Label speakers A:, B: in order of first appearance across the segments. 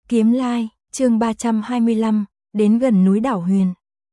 A: Kiếm Lai, chương 325, đến gần núi đảo Huyền.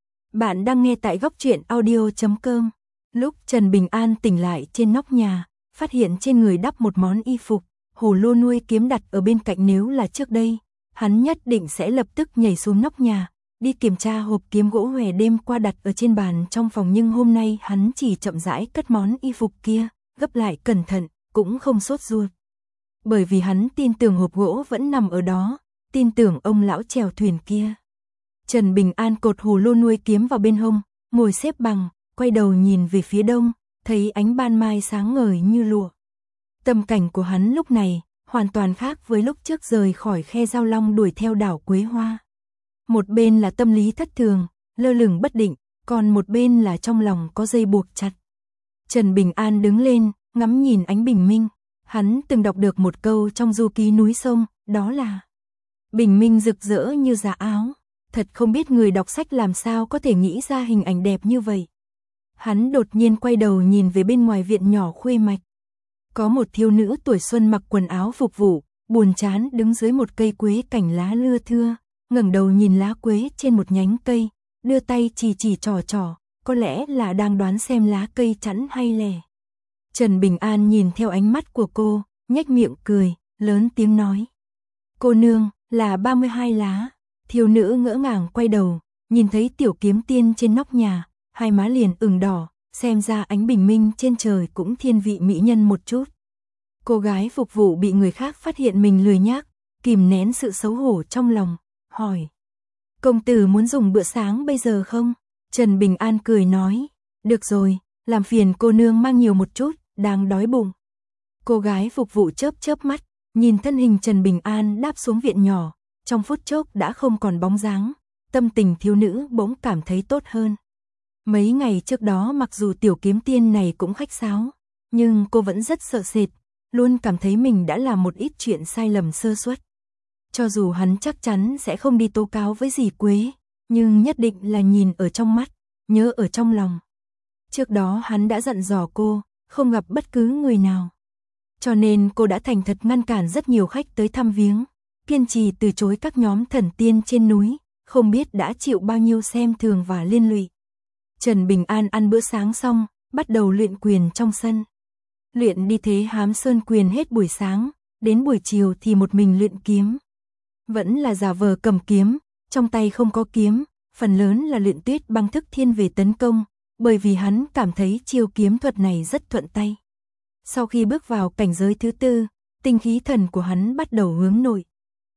A: Bạn đang nghe tại góc truyện audio.com. Lúc Trần Bình An tỉnh lại trên nóc nhà, phát hiện trên người đắp một món y phục, hồ lô nuôi kiếm đặt ở bên cạnh. Nếu là trước đây, hắn nhất định sẽ lập tức nhảy xuống nóc nhà, đi kiểm tra hộp kiếm gỗ hòe đêm qua đặt ở trên bàn trong phòng, nhưng hôm nay hắn chỉ chậm rãi cất món y phục kia, gấp lại cẩn thận, cũng không sốt ruột. Bởi vì hắn tin tưởng hộp gỗ vẫn nằm ở đó, tin tưởng ông lão chèo thuyền kia. Trần Bình An cột hồ lô nuôi kiếm vào bên hông, ngồi xếp bằng, quay đầu nhìn về phía đông, thấy ánh ban mai sáng ngời như lụa. Tâm cảnh của hắn lúc này hoàn toàn khác với lúc trước rời khỏi khe Giao Long đuổi theo đảo Quế Hoa. Một bên là tâm lý thất thường, lơ lửng bất định, còn một bên là trong lòng có dây buộc chặt. Trần Bình An đứng lên, ngắm nhìn ánh bình minh. Hắn từng đọc được một câu trong du ký núi sông, đó là bình minh rực rỡ như giá áo. Thật không biết người đọc sách làm sao có thể nghĩ ra hình ảnh đẹp như vậy. Hắn đột nhiên quay đầu nhìn về bên ngoài viện nhỏ Khuê Mạch. Có một thiếu nữ tuổi xuân mặc quần áo phục vụ, buồn chán đứng dưới một cây quế cảnh lá lưa thưa, ngẩng đầu nhìn lá quế trên một nhánh cây, đưa tay chỉ chỉ trò trò, có lẽ là đang đoán xem lá cây chẵn hay lẻ. Trần Bình An nhìn theo ánh mắt của cô, nhếch miệng cười, lớn tiếng nói: "Cô nương, là 32 lá." Thiếu nữ ngỡ ngàng quay đầu, nhìn thấy Tiểu Kiếm Tiên trên nóc nhà, hai má liền ửng đỏ, xem ra ánh bình minh trên trời cũng thiên vị mỹ nhân một chút. Cô gái phục vụ bị người khác phát hiện mình lười nhác, kìm nén sự xấu hổ trong lòng, hỏi: "Công tử muốn dùng bữa sáng bây giờ không?" Trần Bình An cười nói: "Được rồi, làm phiền cô nương mang nhiều một chút, đang đói bụng." Cô gái phục vụ chớp chớp mắt, nhìn thân hình Trần Bình An đáp xuống viện nhỏ, trong phút chốc đã không còn bóng dáng, tâm tình thiếu nữ bỗng cảm thấy tốt hơn. Mấy ngày trước đó mặc dù Tiểu Kiếm Tiên này cũng khách sáo, nhưng cô vẫn rất sợ sệt, luôn cảm thấy mình đã làm một ít chuyện sai lầm sơ suất. Cho dù hắn chắc chắn sẽ không đi tố cáo với dì Quế, nhưng nhất định là nhìn ở trong mắt, nhớ ở trong lòng. Trước đó hắn đã dặn dò cô, không gặp bất cứ người nào. Cho nên cô đã thành thật ngăn cản rất nhiều khách tới thăm viếng, kiên trì từ chối các nhóm thần tiên trên núi, không biết đã chịu bao nhiêu xem thường và liên lụy. Trần Bình An ăn bữa sáng xong, bắt đầu luyện quyền trong sân. Luyện đi thế Hám Sơn quyền hết buổi sáng, đến buổi chiều thì một mình luyện kiếm. Vẫn là giả vờ cầm kiếm, trong tay không có kiếm, phần lớn là luyện Tuyết Băng thức thiên về tấn công, bởi vì hắn cảm thấy chiêu kiếm thuật này rất thuận tay. Sau khi bước vào cảnh giới thứ tư, tinh khí thần của hắn bắt đầu hướng nội.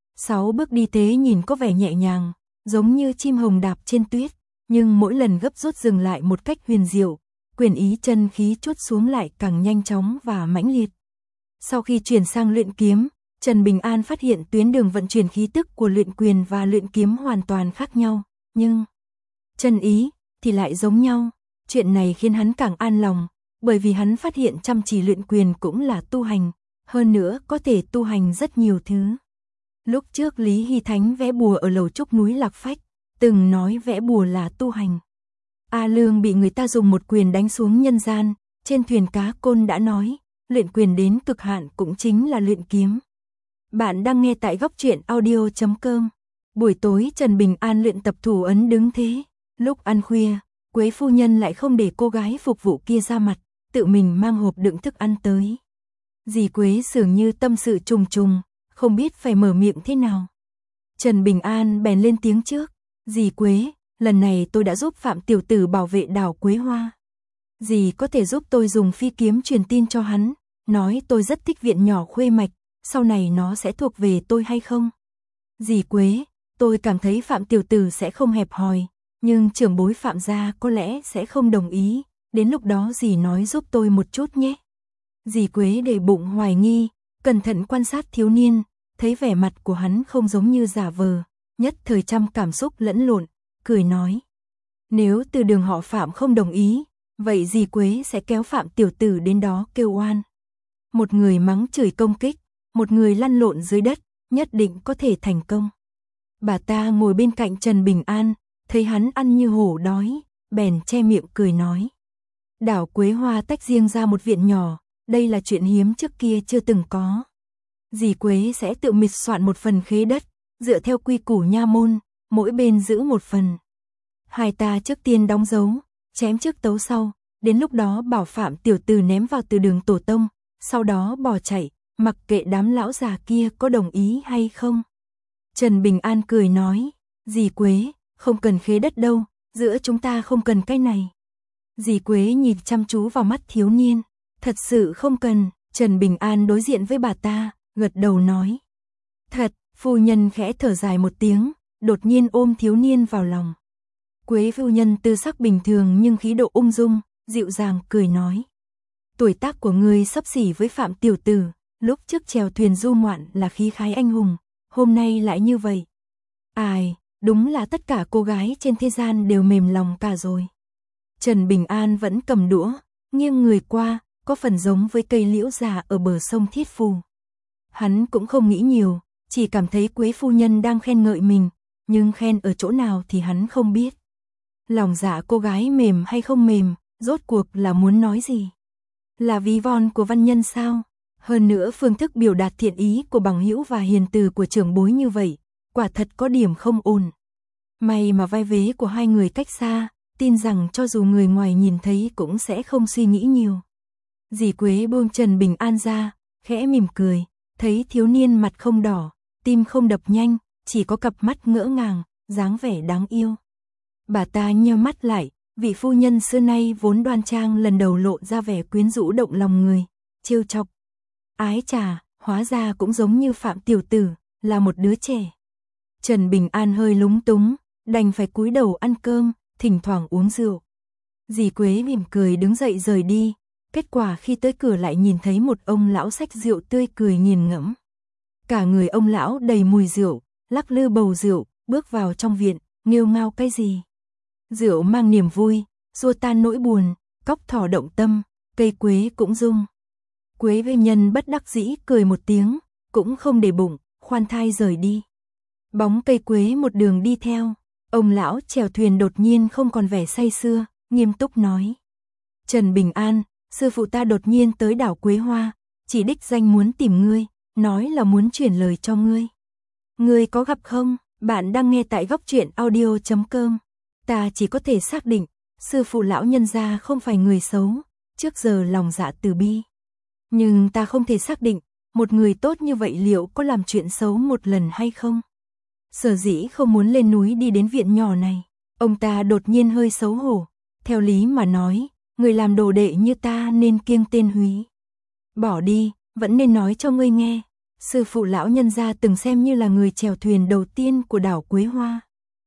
A: 6 bước đi thế nhìn có vẻ nhẹ nhàng, giống như chim hồng đạp trên tuyết, nhưng mỗi lần gấp rút dừng lại một cách huyền diệu, quyền ý chân khí trút xuống lại càng nhanh chóng và mãnh liệt. Sau khi chuyển sang luyện kiếm, Trần Bình An phát hiện tuyến đường vận chuyển khí tức của luyện quyền và luyện kiếm hoàn toàn khác nhau, nhưng chân ý thì lại giống nhau. Chuyện này khiến hắn càng an lòng, bởi vì hắn phát hiện chăm chỉ luyện quyền cũng là tu hành, hơn nữa có thể tu hành rất nhiều thứ. Lúc trước Lý Hy Thánh vẽ bùa ở lầu trúc núi Lạc Phách, từng nói vẽ bùa là tu hành. A Lương bị người ta dùng một quyền đánh xuống nhân gian, trên thuyền cá Côn đã nói, luyện quyền đến cực hạn cũng chính là luyện kiếm. Bạn đang nghe tại góc truyện audio.com. Buổi tối Trần Bình An luyện tập thủ ấn đứng thế. Lúc ăn khuya, Quế phu nhân lại không để cô gái phục vụ kia ra mặt, tự mình mang hộp đựng thức ăn tới. Dì Quế dường như tâm sự trùng trùng, không biết phải mở miệng thế nào. Trần Bình An bèn lên tiếng trước: "Dì Quế, lần này tôi đã giúp Phạm tiểu tử bảo vệ đảo Quế Hoa. Dì có thể giúp tôi dùng phi kiếm truyền tin cho hắn, nói tôi rất thích viện nhỏ Khuê Mạch, sau này nó sẽ thuộc về tôi hay không?" "Dì Quế, tôi cảm thấy Phạm tiểu tử sẽ không hẹp hòi, nhưng trưởng bối Phạm gia có lẽ sẽ không đồng ý, đến lúc đó dì nói giúp tôi một chút nhé." Dì Quế để bụng hoài nghi, cẩn thận quan sát thiếu niên, thấy vẻ mặt của hắn không giống như giả vờ, nhất thời trăm cảm xúc lẫn lộn, cười nói: "Nếu từ đường họ Phạm không đồng ý, vậy dì Quế sẽ kéo Phạm tiểu tử đến đó kêu oan." Một người mắng chửi công kích, một người lăn lộn dưới đất, nhất định có thể thành công. Bà ta ngồi bên cạnh Trần Bình An, thấy hắn ăn như hổ đói, bèn che miệng cười nói: "Đảo Quế Hoa tách riêng ra một viện nhỏ, đây là chuyện hiếm trước kia chưa từng có. Dì Quế sẽ tự mịch soạn một phần khế đất, dựa theo quy củ nha môn, mỗi bên giữ một phần. Hai ta trước tiên đóng dấu, chém trước tấu sau, đến lúc đó bảo Phạm tiểu tử ném vào từ đường tổ tông, sau đó bỏ chạy, mặc kệ đám lão già kia có đồng ý hay không. Trần Bình An cười nói, dì Quế, không cần khế đất đâu, giữa chúng ta không cần cái này. Dì Quế nhìn chăm chú vào mắt thiếu niên, thật sự không cần. Trần Bình An đối diện với bà ta, gật đầu nói. Thật, phu nhân khẽ thở dài một tiếng, đột nhiên ôm thiếu niên vào lòng. Quế phu nhân tư sắc bình thường nhưng khí độ ung dung, dịu dàng cười nói. Tuổi tác của ngươi xấp xỉ với Phạm tiểu tử, lúc trước chèo thuyền du ngoạn là khí khái anh hùng, hôm nay lại như vậy. Ai, đúng là tất cả cô gái trên thế gian đều mềm lòng cả rồi. Trần Bình An vẫn cầm đũa, nghiêng người qua, có phần giống với cây liễu già ở bờ sông Thiết Phù. Hắn cũng không nghĩ nhiều, chỉ cảm thấy Quế phu nhân đang khen ngợi mình, nhưng khen ở chỗ nào thì hắn không biết. Lòng dạ cô gái mềm hay không mềm, rốt cuộc là muốn nói gì? Là ví von của văn nhân sao? Hơn nữa phương thức biểu đạt thiện ý của bằng hữu và hiền từ của trưởng bối như vậy, quả thật có điểm không ổn. May mà vai vế của hai người cách xa, tin rằng cho dù người ngoài nhìn thấy cũng sẽ không suy nghĩ nhiều. Dì Quế buông Trần Bình An ra, khẽ mỉm cười, thấy thiếu niên mặt không đỏ, tim không đập nhanh, chỉ có cặp mắt ngỡ ngàng, dáng vẻ đáng yêu. Bà ta nheo mắt lại, vị phu nhân xưa nay vốn đoan trang lần đầu lộ ra vẻ quyến rũ động lòng người, trêu chọc. Ái chà, hóa ra cũng giống như Phạm tiểu tử, là một đứa trẻ. Trần Bình An hơi lúng túng, đành phải cúi đầu ăn cơm, thỉnh thoảng uống rượu. Dì Quế mỉm cười đứng dậy rời đi, kết quả khi tới cửa lại nhìn thấy một ông lão xách rượu tươi cười nghiền ngẫm. Cả người ông lão đầy mùi rượu, lắc lư bầu rượu, bước vào trong viện, nghêu ngao cái gì. Rượu mang niềm vui, xua tan nỗi buồn, cóc thỏ động tâm, cây quế cũng rung. Quế phu nhân bất đắc dĩ cười một tiếng, cũng không để bụng, khoan thai rời đi. Bóng cây quế một đường đi theo, ông lão chèo thuyền đột nhiên không còn vẻ say sưa, nghiêm túc nói. Trần Bình An, sư phụ ta đột nhiên tới đảo Quế Hoa, chỉ đích danh muốn tìm ngươi, nói là muốn chuyển lời cho ngươi. Ngươi có gặp không? Bạn đang nghe tại góc truyện audio.com. Ta chỉ có thể xác định, sư phụ lão nhân gia không phải người xấu, trước giờ lòng dạ từ bi. Nhưng ta không thể xác định, một người tốt như vậy liệu có làm chuyện xấu một lần hay không? Sở dĩ không muốn lên núi đi đến viện nhỏ này, ông ta đột nhiên hơi xấu hổ, theo lý mà nói, người làm đồ đệ như ta nên kiêng tên húy. Bỏ đi, vẫn nên nói cho ngươi nghe, sư phụ lão nhân gia từng xem như là người chèo thuyền đầu tiên của đảo Quế Hoa.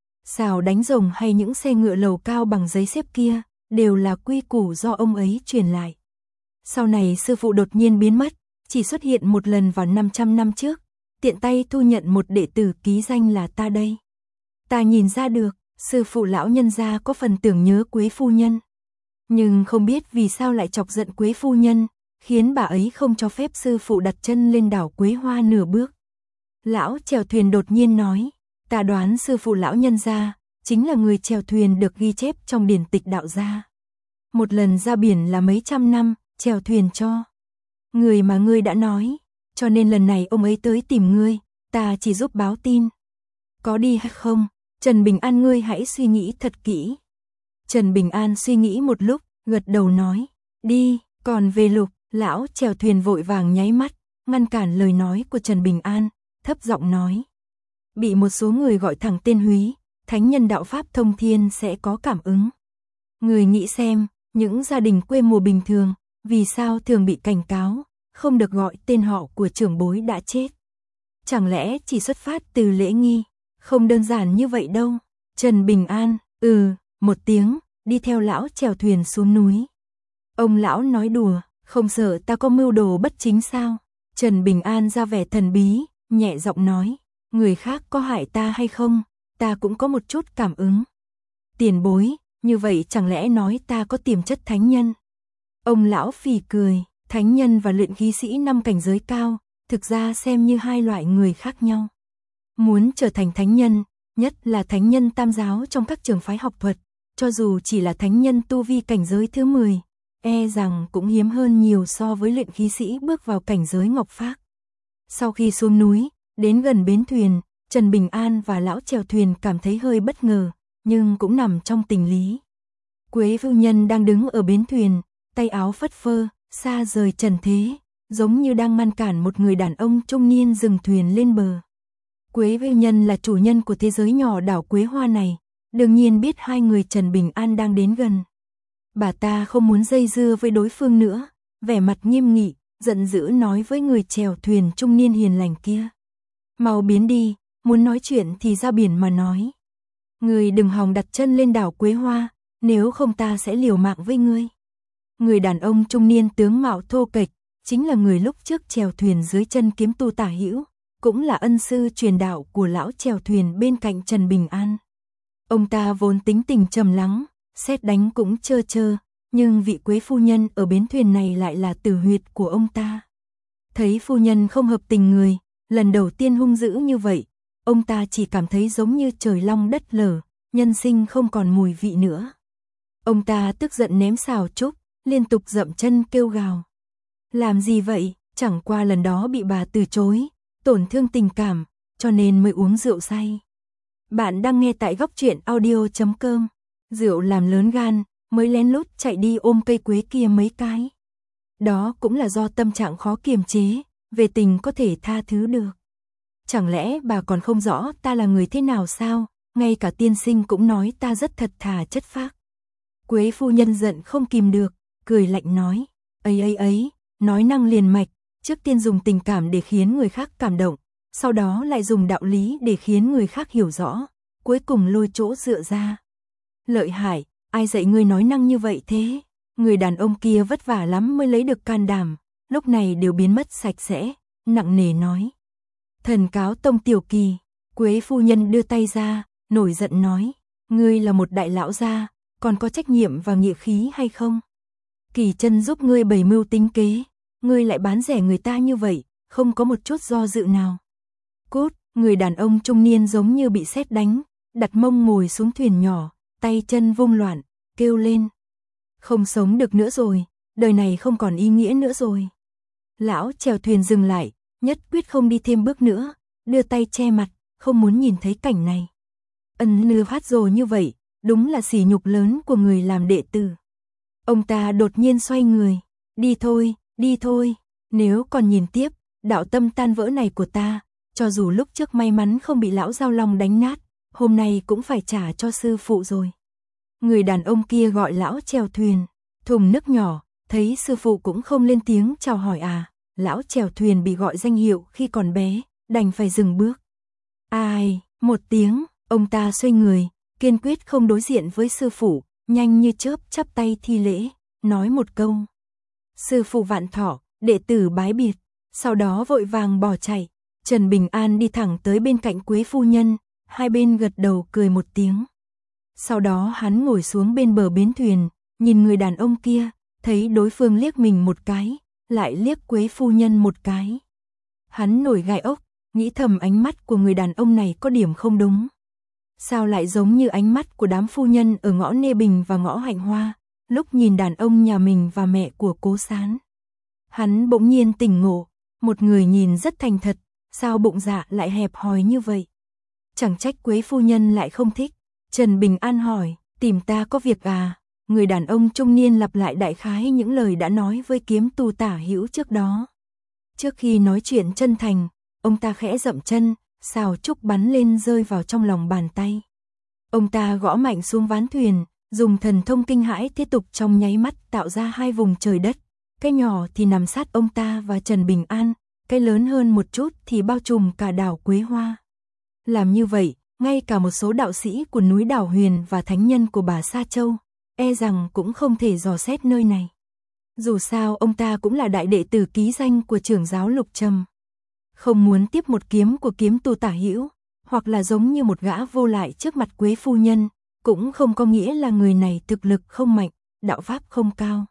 A: Xào đánh rồng hay những xe ngựa lầu cao bằng giấy xếp kia, đều là quy củ do ông ấy truyền lại. Sau này sư phụ đột nhiên biến mất, chỉ xuất hiện một lần vào 500 năm trước, tiện tay thu nhận một đệ tử ký danh là ta đây. Ta nhìn ra được, sư phụ lão nhân gia có phần tưởng nhớ Quế phu nhân. Nhưng không biết vì sao lại chọc giận Quế phu nhân, khiến bà ấy không cho phép sư phụ đặt chân lên đảo Quế Hoa nửa bước. Lão chèo thuyền đột nhiên nói, ta đoán sư phụ lão nhân gia chính là người chèo thuyền được ghi chép trong điển tịch đạo gia. Một lần ra biển là mấy trăm năm, chèo thuyền cho người mà ngươi đã nói, cho nên lần này ông ấy tới tìm ngươi, ta chỉ giúp báo tin. Có đi hay không? Trần Bình An, ngươi hãy suy nghĩ thật kỹ. Trần Bình An suy nghĩ một lúc, gật đầu nói, đi. Còn về Lục, lão chèo thuyền vội vàng nháy mắt, ngăn cản lời nói của Trần Bình An, thấp giọng nói. Bị một số người gọi thẳng tên húy, thánh nhân đạo pháp thông thiên sẽ có cảm ứng. Người nghĩ xem, những gia đình quê mùa bình thường, vì sao thường bị cảnh cáo, không được gọi tên họ của trưởng bối đã chết. Chẳng lẽ chỉ xuất phát từ lễ nghi, không đơn giản như vậy đâu. Trần Bình An, một tiếng, đi theo lão chèo thuyền xuống núi. Ông lão nói đùa, không sợ ta có mưu đồ bất chính sao? Trần Bình An ra vẻ thần bí, nhẹ giọng nói, người khác có hại ta hay không, ta cũng có một chút cảm ứng. Tiền bối, như vậy chẳng lẽ nói ta có tiềm chất thánh nhân? Ông lão phì cười, thánh nhân và luyện khí sĩ 5 cảnh giới cao, thực ra xem như hai loại người khác nhau. Muốn trở thành thánh nhân, nhất là thánh nhân tam giáo trong các trường phái học thuật, cho dù chỉ là thánh nhân tu vi cảnh giới thứ 10, e rằng cũng hiếm hơn nhiều so với luyện khí sĩ bước vào cảnh giới ngọc phác. Sau khi xuống núi, đến gần bến thuyền, Trần Bình An và lão chèo thuyền cảm thấy hơi bất ngờ, nhưng cũng nằm trong tình lý. Quế phu nhân đang đứng ở bến thuyền, tay áo phất phơ, xa rời trần thế, giống như đang ngăn cản một người đàn ông trung niên dừng thuyền lên bờ. Quế phu nhân là chủ nhân của thế giới nhỏ đảo Quế Hoa này, đương nhiên biết hai người Trần Bình An đang đến gần. Bà ta không muốn dây dưa với đối phương nữa, vẻ mặt nghiêm nghị, giận dữ nói với người chèo thuyền trung niên hiền lành kia. Mau biến đi, muốn nói chuyện thì ra biển mà nói. Người đừng hòng đặt chân lên đảo Quế Hoa, nếu không ta sẽ liều mạng với ngươi. Người đàn ông trung niên tướng mạo thô kệch, chính là người lúc trước chèo thuyền dưới chân kiếm tu Tả Hữu, cũng là ân sư truyền đạo của lão chèo thuyền bên cạnh Trần Bình An. Ông ta vốn tính tình trầm lắng, sét đánh cũng chơ chơ, nhưng vị Quế phu nhân ở bến thuyền này lại là tử huyệt của ông ta. Thấy phu nhân không hợp tình người, lần đầu tiên hung dữ như vậy, ông ta chỉ cảm thấy giống như trời long đất lở, nhân sinh không còn mùi vị nữa. Ông ta tức giận ném xào trúc, liên tục dậm chân kêu gào. Làm gì vậy, chẳng qua lần đó bị bà từ chối, tổn thương tình cảm, cho nên mới uống rượu say. Bạn đang nghe tại góc truyện audio.com. Rượu làm lớn gan, mới lén lút chạy đi ôm cây quế kia mấy cái. Đó cũng là do tâm trạng khó kiềm chế, về tình có thể tha thứ được. Chẳng lẽ bà còn không rõ ta là người thế nào sao, ngay cả tiên sinh cũng nói ta rất thật thà chất phác. Quế phu nhân giận không kìm được, cười lạnh nói, ấy, nói năng liền mạch, trước tiên dùng tình cảm để khiến người khác cảm động, sau đó lại dùng đạo lý để khiến người khác hiểu rõ, cuối cùng lôi chỗ dựa ra. Lợi hại, ai dạy ngươi nói năng như vậy thế? Người đàn ông kia vất vả lắm mới lấy được can đảm, lúc này đều biến mất sạch sẽ, nặng nề nói. Thần cáo tông tiểu kỳ, Quế phu nhân đưa tay ra, nổi giận nói, ngươi là một đại lão gia, còn có trách nhiệm và nghĩa khí hay không? Kỳ chân giúp ngươi bày mưu tính kế, ngươi lại bán rẻ người ta như vậy, không có một chút do dự nào. Cút, người đàn ông trung niên giống như bị sét đánh, đặt mông ngồi xuống thuyền nhỏ, tay chân vung loạn, kêu lên. Không sống được nữa rồi, đời này không còn ý nghĩa nữa rồi. Lão chèo thuyền dừng lại, nhất quyết không đi thêm bước nữa, đưa tay che mặt, không muốn nhìn thấy cảnh này. Nư phát rồ như vậy, đúng là sỉ nhục lớn của người làm đệ tử. Ông ta đột nhiên xoay người, đi thôi, nếu còn nhìn tiếp, đạo tâm tan vỡ này của ta, cho dù lúc trước may mắn không bị lão Giao Long đánh nát, hôm nay cũng phải trả cho sư phụ rồi. Người đàn ông kia gọi lão chèo thuyền, thùng nước nhỏ, thấy sư phụ cũng không lên tiếng chào hỏi lão chèo thuyền bị gọi danh hiệu khi còn bé, đành phải dừng bước. Ai, một tiếng, ông ta xoay người, kiên quyết không đối diện với sư phụ, nhanh như chớp chắp tay thi lễ, nói một câu. Sư phụ vạn thọ, đệ tử bái biệt, sau đó vội vàng bỏ chạy. Trần Bình An đi thẳng tới bên cạnh Quế phu nhân, hai bên gật đầu cười một tiếng. Sau đó hắn ngồi xuống bên bờ bến thuyền, nhìn người đàn ông kia, thấy đối phương liếc mình một cái, lại liếc Quế phu nhân một cái. Hắn nổi gai ốc, nghĩ thầm ánh mắt của người đàn ông này có điểm không đúng. Sao lại giống như ánh mắt của đám phu nhân ở ngõ Nê Bình và ngõ Hạnh Hoa, lúc nhìn đàn ông nhà mình và mẹ của Cố Sán. Hắn bỗng nhiên tỉnh ngộ, một người nhìn rất thành thật, sao bụng dạ lại hẹp hòi như vậy? Chẳng trách Quế phu nhân lại không thích. Trần Bình An hỏi, tìm ta có việc à? Người đàn ông trung niên lặp lại đại khái những lời đã nói với kiếm tu Tả Hữu trước đó. Trước khi nói chuyện chân thành, ông ta khẽ dậm chân, xào trúc bắn lên rơi vào trong lòng bàn tay. Ông ta gõ mạnh xuống ván thuyền, dùng thần thông kinh hãi thế tục trong nháy mắt tạo ra hai vùng trời đất. Cái nhỏ thì nằm sát ông ta và Trần Bình An, cái lớn hơn một chút thì bao trùm cả đảo Quế Hoa. Làm như vậy, ngay cả một số đạo sĩ của núi Đảo Huyền và thánh nhân của bà Sa Châu, e rằng cũng không thể dò xét nơi này. Dù sao ông ta cũng là đại đệ tử ký danh của trưởng giáo Lục Trầm. Không muốn tiếp một kiếm của kiếm tu Tả Hữu, hoặc là giống như một gã vô lại trước mặt Quế phu nhân, cũng không có nghĩa là người này thực lực không mạnh, đạo pháp không cao.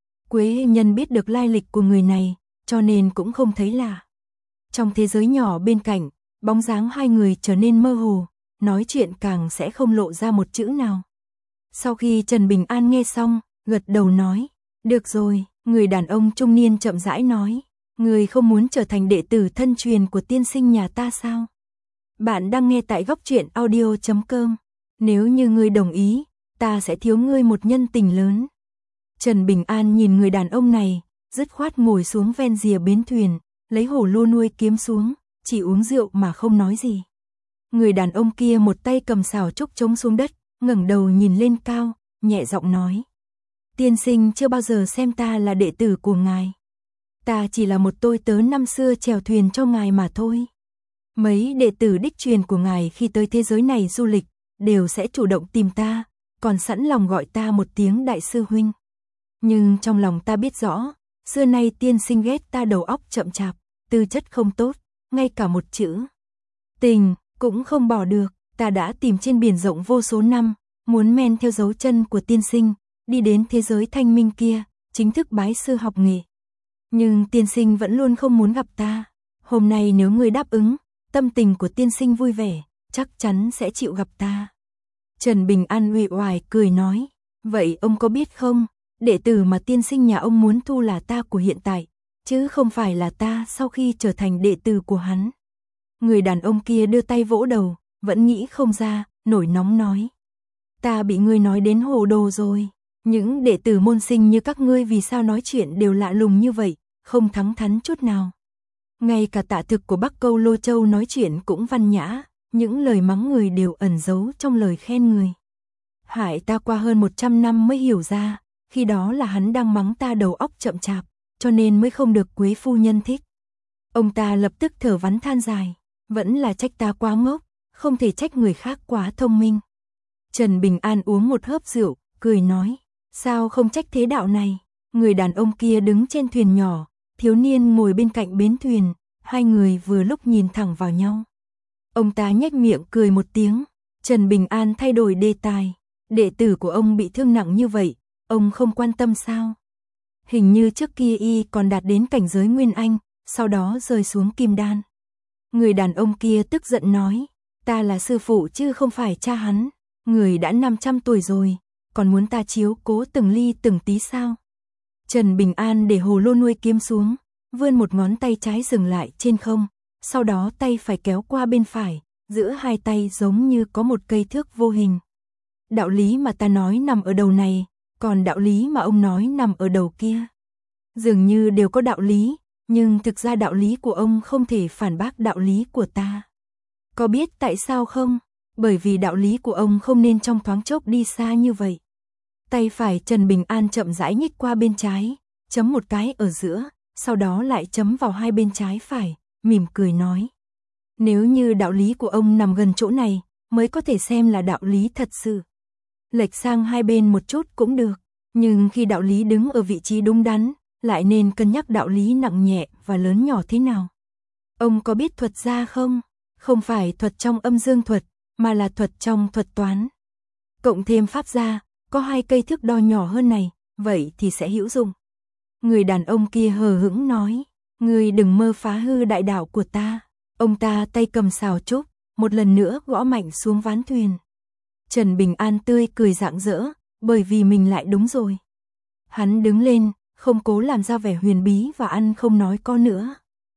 A: Quế nhân biết được lai lịch của người này, cho nên cũng không thấy lạ. Trong thế giới nhỏ bên cạnh, bóng dáng hai người trở nên mơ hồ, nói chuyện càng sẽ không lộ ra một chữ nào. Sau khi Trần Bình An nghe xong, gật đầu nói, được rồi, người đàn ông trung niên chậm rãi nói, người không muốn trở thành đệ tử thân truyền của tiên sinh nhà ta sao? Bạn đang nghe tại góc truyện audio.com. Nếu như ngươi đồng ý, ta sẽ thiếu ngươi một nhân tình lớn. Trần Bình An nhìn người đàn ông này, dứt khoát ngồi xuống ven rìa bến thuyền, lấy hổ lô nuôi kiếm xuống, chỉ uống rượu mà không nói gì. Người đàn ông kia một tay cầm sào trúc trống xuống đất, ngẩng đầu nhìn lên cao, nhẹ giọng nói. Tiên sinh chưa bao giờ xem ta là đệ tử của ngài. Ta chỉ là một tôi tớ năm xưa chèo thuyền cho ngài mà thôi. Mấy đệ tử đích truyền của ngài khi tới thế giới này du lịch, đều sẽ chủ động tìm ta, còn sẵn lòng gọi ta một tiếng đại sư huynh. Nhưng trong lòng ta biết rõ, xưa nay tiên sinh ghét ta đầu óc chậm chạp, tư chất không tốt, ngay cả một chữ tình cũng không bỏ được. Ta đã tìm trên biển rộng vô số năm, muốn men theo dấu chân của tiên sinh, đi đến thế giới thanh minh kia, chính thức bái sư học nghề. Nhưng tiên sinh vẫn luôn không muốn gặp ta. Hôm nay nếu ngươi đáp ứng, tâm tình của tiên sinh vui vẻ, chắc chắn sẽ chịu gặp ta. Trần Bình An uể oải cười nói, vậy ông có biết không, đệ tử mà tiên sinh nhà ông muốn thu là ta của hiện tại, chứ không phải là ta sau khi trở thành đệ tử của hắn. Người đàn ông kia đưa tay vỗ đầu, vẫn nghĩ không ra, nổi nóng nói. Ta bị ngươi nói đến hồ đồ rồi, những đệ tử môn sinh như các ngươi vì sao nói chuyện đều lạ lùng như vậy, không thẳng thắn chút nào. Ngay cả tạ thực của Bắc Câu Lô Châu nói chuyện cũng văn nhã, những lời mắng người đều ẩn giấu trong lời khen người. Hại ta qua hơn 100 năm mới hiểu ra, khi đó là hắn đang mắng ta đầu óc chậm chạp, cho nên mới không được Quế phu nhân thích. Ông ta lập tức thở vắn than dài, vẫn là trách ta quá ngốc, không thể trách người khác quá thông minh. Trần Bình An uống một hớp rượu, cười nói, sao không trách thế đạo này. Người đàn ông kia đứng trên thuyền nhỏ, thiếu niên ngồi bên cạnh bến thuyền, hai người vừa lúc nhìn thẳng vào nhau. Ông ta nhếch miệng cười một tiếng, Trần Bình An thay đổi đề tài, đệ tử của ông bị thương nặng như vậy, ông không quan tâm sao? Hình như trước kia y còn đạt đến cảnh giới Nguyên Anh, sau đó rơi xuống Kim Đan. Người đàn ông kia tức giận nói, ta là sư phụ chứ không phải cha hắn, người đã 500 tuổi rồi, còn muốn ta chiếu cố từng ly từng tí sao? Trần Bình An để hồ lô nuôi kiếm xuống, vươn một ngón tay trái dừng lại trên không, sau đó tay phải kéo qua bên phải, giữa hai tay giống như có một cây thước vô hình. Đạo lý mà ta nói nằm ở đầu này, còn đạo lý mà ông nói nằm ở đầu kia. Dường như đều có đạo lý, nhưng thực ra đạo lý của ông không thể phản bác đạo lý của ta. Có biết tại sao không? Bởi vì đạo lý của ông không nên trong thoáng chốc đi xa như vậy. Tay phải Trần Bình An chậm rãi nhích qua bên trái, chấm một cái ở giữa, sau đó lại chấm vào hai bên trái phải, mỉm cười nói. Nếu như đạo lý của ông nằm gần chỗ này, mới có thể xem là đạo lý thật sự. Lệch sang hai bên một chút cũng được, nhưng khi đạo lý đứng ở vị trí đúng đắn, lại nên cân nhắc đạo lý nặng nhẹ và lớn nhỏ thế nào. Ông có biết thuật gia không? Không phải thuật trong âm dương thuật, mà là thuật trong thuật toán. Cộng thêm pháp gia, có hai cây thước đo nhỏ hơn này, vậy thì sẽ hữu dụng. Người đàn ông kia hờ hững nói, ngươi đừng mơ phá hư đại đạo của ta. Ông ta tay cầm sào trúc, một lần nữa gõ mạnh xuống ván thuyền. Trần Bình An tươi cười rạng rỡ, bởi vì mình lại đúng rồi. Hắn đứng lên, không cố làm ra vẻ huyền bí và ăn không nói có nữa.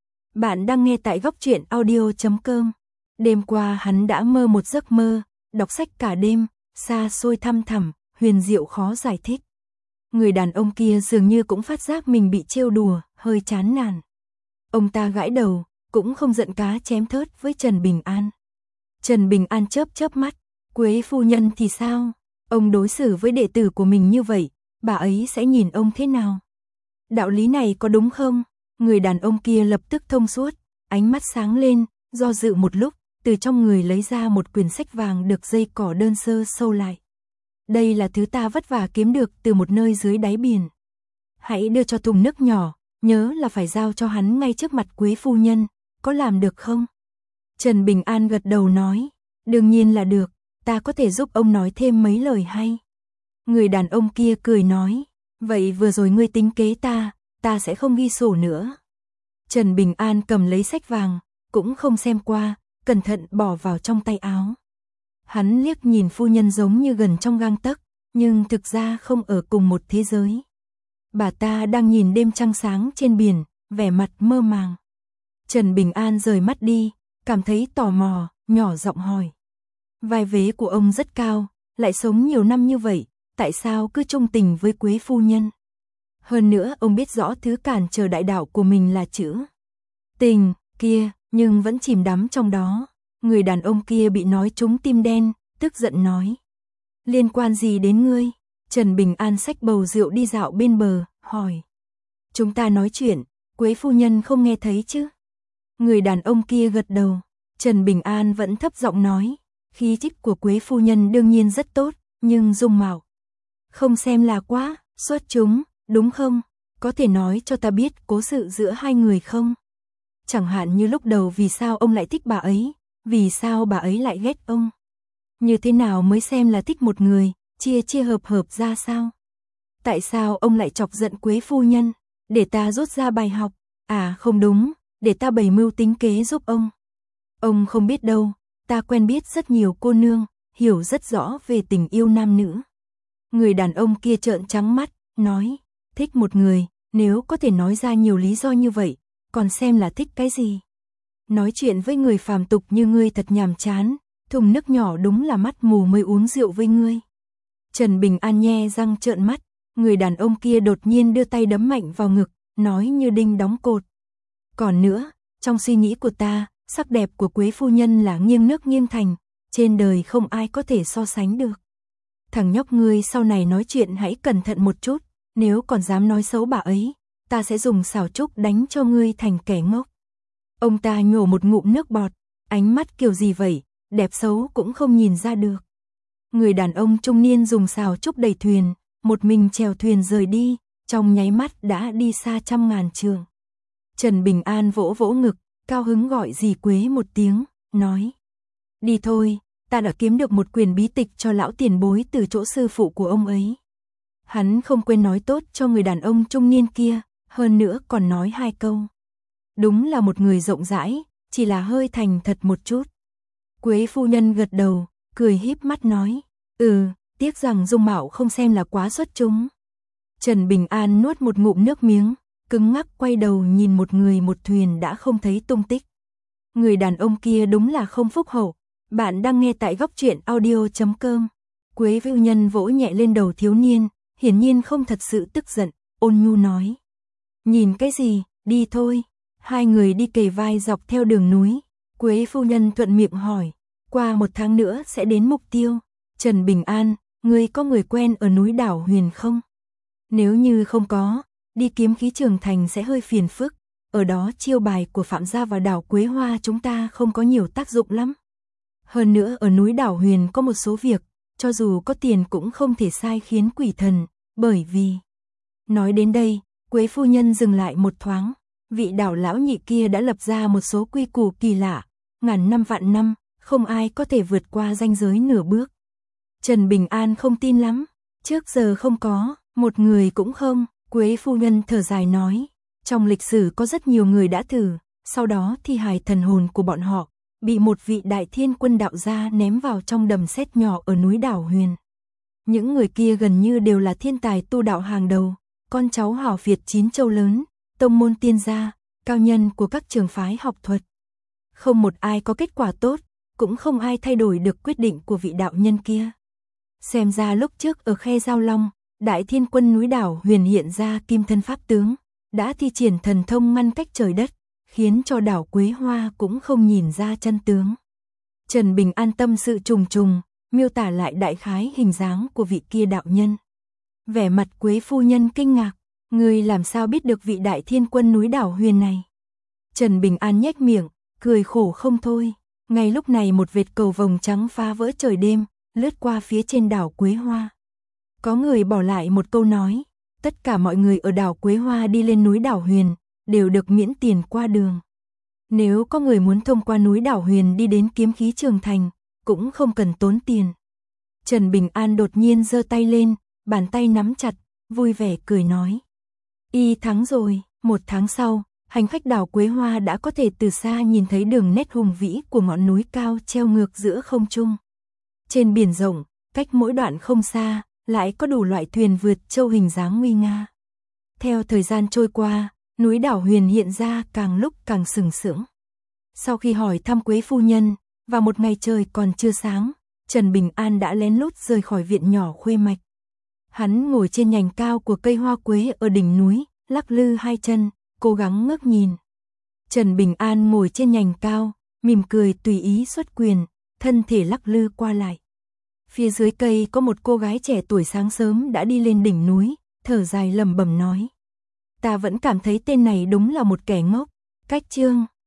A: Bạn đang nghe tại góc truyện audio.com. Đêm qua hắn đã mơ một giấc mơ, đọc sách cả đêm, xa xôi thăm thẳm, huyền diệu khó giải thích. Người đàn ông kia dường như cũng phát giác mình bị trêu đùa, hơi chán nản. Ông ta gãi đầu, cũng không giận cá chém thớt với Trần Bình An. Trần Bình An chớp chớp mắt, Quế phu nhân thì sao? Ông đối xử với đệ tử của mình như vậy, bà ấy sẽ nhìn ông thế nào? Đạo lý này có đúng không? Người đàn ông kia lập tức thông suốt, ánh mắt sáng lên, do dự một lúc, từ trong người lấy ra một quyển sách vàng được dây cỏ đơn sơ sâu lại. Đây là thứ ta vất vả kiếm được từ một nơi dưới đáy biển. Hãy đưa cho thùng nước nhỏ, nhớ là phải giao cho hắn ngay trước mặt Quế phu nhân, có làm được không? Trần Bình An gật đầu nói, đương nhiên là được, ta có thể giúp ông nói thêm mấy lời hay. Người đàn ông kia cười nói, vậy vừa rồi ngươi tính kế ta sẽ không ghi sổ nữa. Trần Bình An cầm lấy sách vàng, cũng không xem qua, cẩn thận bỏ vào trong tay áo. Hắn liếc nhìn phu nhân giống như gần trong gang tấc, nhưng thực ra không ở cùng một thế giới. Bà ta đang nhìn đêm trăng sáng trên biển, vẻ mặt mơ màng. Trần Bình An rời mắt đi, cảm thấy tò mò, nhỏ giọng hỏi. Vai vế của ông rất cao, lại sống nhiều năm như vậy, tại sao cứ trung tình với Quế phu nhân? Hơn nữa ông biết rõ thứ cản trở đại đạo của mình là chữ tình kia, nhưng vẫn chìm đắm trong đó. Người đàn ông kia bị nói trúng tim đen, tức giận nói. Liên quan gì đến ngươi? Trần Bình An xách bầu rượu đi dạo bên bờ, hỏi. Chúng ta nói chuyện, Quế phu nhân không nghe thấy chứ? Người đàn ông kia gật đầu. Trần Bình An vẫn thấp giọng nói. Khí chất của Quế phu nhân đương nhiên rất tốt, nhưng dung mạo không xem là quá xuất chúng, đúng không? Có thể nói cho ta biết cố sự giữa hai người không? Chẳng hạn như lúc đầu vì sao ông lại thích bà ấy, vì sao bà ấy lại ghét ông? Như thế nào mới xem là thích một người, chia hợp ra sao? Tại sao ông lại chọc giận Quế phu nhân? Để ta rút ra bài học. À không đúng, để ta bày mưu tính kế giúp ông. Ông không biết đâu, ta quen biết rất nhiều cô nương, hiểu rất rõ về tình yêu nam nữ. Người đàn ông kia trợn trắng mắt, nói, thích một người, nếu có thể nói ra nhiều lý do như vậy, còn xem là thích cái gì? Nói chuyện với người phàm tục như ngươi thật nhàm chán, thùng nước nhỏ đúng là mắt mù mới uống rượu với ngươi. Trần Bình An nhe răng trợn mắt, người đàn ông kia đột nhiên đưa tay đấm mạnh vào ngực, nói như đinh đóng cột. Còn nữa, trong suy nghĩ của ta, sắc đẹp của Quế phu nhân là nghiêng nước nghiêng thành, trên đời không ai có thể so sánh được. Thằng nhóc ngươi sau này nói chuyện hãy cẩn thận một chút, nếu còn dám nói xấu bà ấy, ta sẽ dùng xào trúc đánh cho ngươi thành kẻ ngốc. Ông ta nhổ một ngụm nước bọt, ánh mắt kiểu gì vậy, đẹp xấu cũng không nhìn ra được. Người đàn ông trung niên dùng xào trúc đẩy thuyền, một mình chèo thuyền rời đi, trong nháy mắt đã đi xa trăm ngàn trường. Trần Bình An vỗ vỗ ngực, cao hứng gọi dì Quế một tiếng, nói. Đi thôi, ta đã kiếm được một quyển bí tịch cho lão tiền bối từ chỗ sư phụ của ông ấy. Hắn không quên nói tốt cho người đàn ông trung niên kia, hơn nữa còn nói hai câu. Đúng là một người rộng rãi, chỉ là hơi thành thật một chút. Quế phu nhân gật đầu, cười híp mắt nói. Tiếc rằng dung mạo không xem là quá xuất chúng. Trần Bình An nuốt một ngụm nước miếng, cứng ngắc quay đầu nhìn một người một thuyền đã không thấy tung tích. Người đàn ông kia đúng là không phúc hậu. Bạn đang nghe tại góc truyện audio.com. Quế phu nhân vỗ nhẹ lên đầu thiếu niên, hiển nhiên không thật sự tức giận, ôn nhu nói. Nhìn cái gì, đi thôi. Hai người đi kề vai dọc theo đường núi. Quế phu nhân thuận miệng hỏi, qua 1 tháng nữa sẽ đến mục tiêu. Trần Bình An, ngươi có người quen ở núi đảo Huyền không? Nếu như không có, đi kiếm khí Trường Thành sẽ hơi phiền phức. Ở đó chiêu bài của Phạm gia và đảo Quế Hoa chúng ta không có nhiều tác dụng lắm. Hơn nữa ở núi đảo Huyền có một số việc, cho dù có tiền cũng không thể sai khiến quỷ thần, bởi vì... Nói đến đây, Quế phu nhân dừng lại một thoáng. Vị đảo lão nhị kia đã lập ra một số quy củ kỳ lạ, ngàn năm vạn năm, không ai có thể vượt qua ranh giới nửa bước. Trần Bình An không tin lắm, trước giờ không có, một người cũng không. Quế phu nhân thở dài nói, trong lịch sử có rất nhiều người đã thử, sau đó thi hài thần hồn của bọn họ bị một vị đại thiên quân đạo gia ném vào trong đầm sét nhỏ ở núi đảo Huyền. Những người kia gần như đều là thiên tài tu đạo hàng đầu, con cháu hào Việt 9 châu lớn, tông môn tiên gia, cao nhân của các trường phái học thuật. Không một ai có kết quả tốt, cũng không ai thay đổi được quyết định của vị đạo nhân kia. Xem ra lúc trước ở khe Giao Long, đại thiên quân núi đảo Huyền hiện ra kim thân pháp tướng, đã thi triển thần thông ngăn cách trời đất, khiến cho đảo Quế Hoa cũng không nhìn ra chân tướng. Trần Bình An tâm sự trùng trùng, miêu tả lại đại khái hình dáng của vị kia đạo nhân. Vẻ mặt Quế phu nhân kinh ngạc, ngươi làm sao biết được vị đại thiên quân núi đảo Huyền này? Trần Bình An nhếch miệng, cười khổ không thôi. Ngay lúc này một vệt cầu vồng trắng phá vỡ trời đêm, lướt qua phía trên đảo Quế Hoa. Có người bỏ lại một câu nói, tất cả mọi người ở đảo Quế Hoa đi lên núi đảo Huyền, đều được miễn tiền qua đường. Nếu có người muốn thông qua núi đảo Huyền đi đến kiếm khí Trường Thành, cũng không cần tốn tiền. Trần Bình An đột nhiên giơ tay lên, bàn tay nắm chặt, vui vẻ cười nói. Y thắng rồi. 1 tháng sau, hành khách đảo Quế Hoa đã có thể từ xa nhìn thấy đường nét hùng vĩ của ngọn núi cao treo ngược giữa không trung. Trên biển rộng, cách mỗi đoạn không xa, lại có đủ loại thuyền vượt châu hình dáng nguy nga. Theo thời gian trôi qua, núi đảo Huyền hiện ra càng lúc càng sừng sững. Sau khi hỏi thăm Quế phu nhân, Vào một ngày trời còn chưa sáng, Trần Bình An đã lén lút rời khỏi viện nhỏ Khuê Mạch. Hắn ngồi trên nhành cao của cây hoa quế ở đỉnh núi, lắc lư hai chân, cố gắng ngước nhìn. Trần Bình An ngồi trên nhành cao, mỉm cười tùy ý xuất quyền, thân thể lắc lư qua lại. Phía dưới cây có một cô gái trẻ tuổi sáng sớm đã đi lên đỉnh núi, thở dài lẩm bẩm nói. Ta vẫn cảm thấy tên này đúng là một kẻ ngốc. Cách chương